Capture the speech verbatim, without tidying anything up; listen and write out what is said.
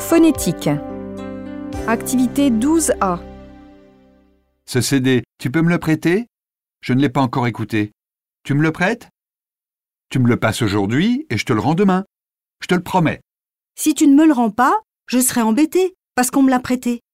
Phonétique. Activité douze A. Ce C D, tu peux me le prêter? Je ne l'ai pas encore écouté. Tu me le prêtes? Tu me le passes aujourd'hui et je te le rends demain. Je te le promets. Si tu ne me le rends pas, je serai embêtée parce qu'on me l'a prêté.